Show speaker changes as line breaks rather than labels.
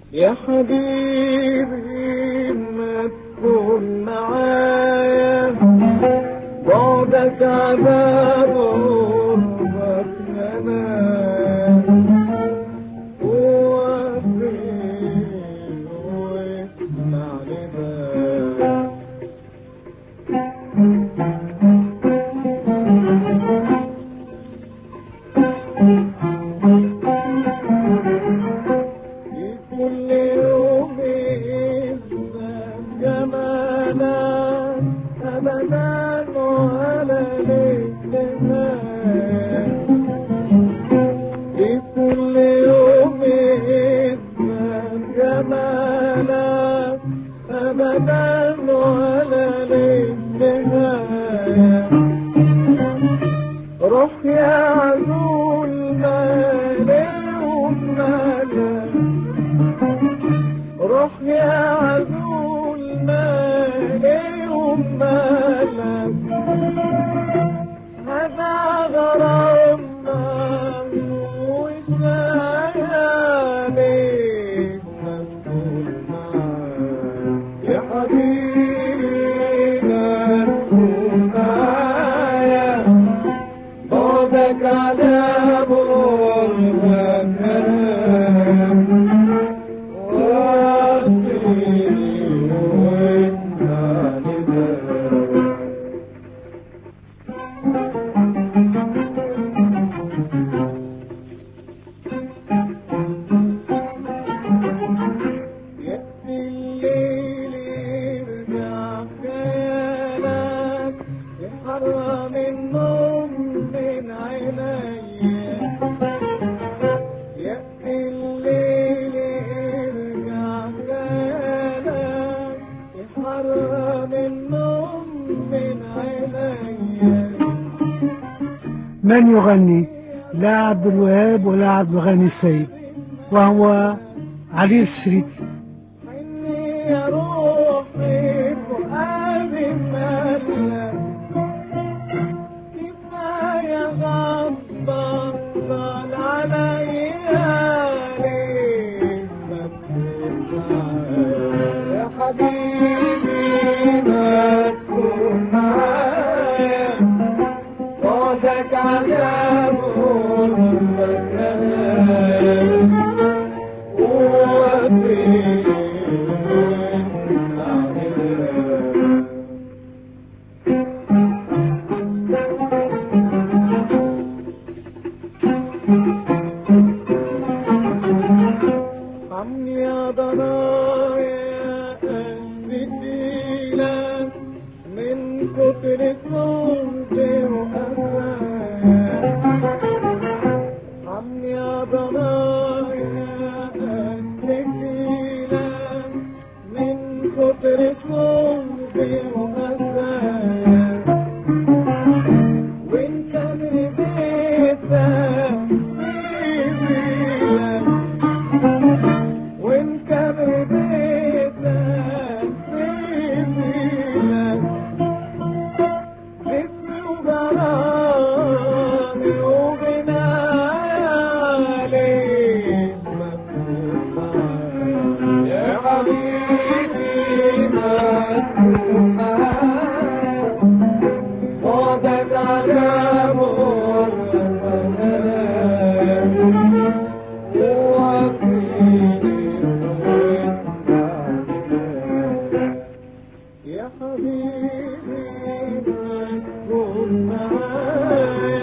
يا حبيبي ما تكون معايا، بعدك عذاب وغربك هنايا، ووفيني واسمع ندايا. كل يوم يزداد جمالك أبدا ولا ليك نهاية، في كل يوم يزداد جمالك أبدا ولا ليك نهاية. روح يا عزول مالي ومالك، روح يا عزول مالي ومالك، هذا غرامنا وشاياليك مسؤول معاك. يا حبيبي ما تكون معايا، بعدك عذاب وغربك هنايا، حرم النوم من عينيا، يأتي الليل يرجع خيالك، يحرم النوم من عينيا.
من يغني؟ لا عبد الوهاب ولا عبد الغني السيد، وهو علي الشريف.
حني يا روحي فؤادي مالك، كفاية غصبك طال عليا، ليه ما تكون معايا. يا حبيبي ما تكون معايا، بعدك عذاب وغربك هنايا، ووفيني واسمع ندايا. عمي يا ضنايا قلبي تقيلة من كتر صوتي وقفايا، عمي يا ضنايا قلبي تقيلة من كتر صوتي وقفايا، وإن كان ربيتك سيبيلك، وإن كان ربيتك سيبيلك، جسمي وغرامي وغنايا، ليه ما تكون معايا. يا حبيبي ما تكون معايا، بعدك عذاب وغربك هنايا، ووفيني واسمع ندايا. يا حبيبي ما تكون معايا،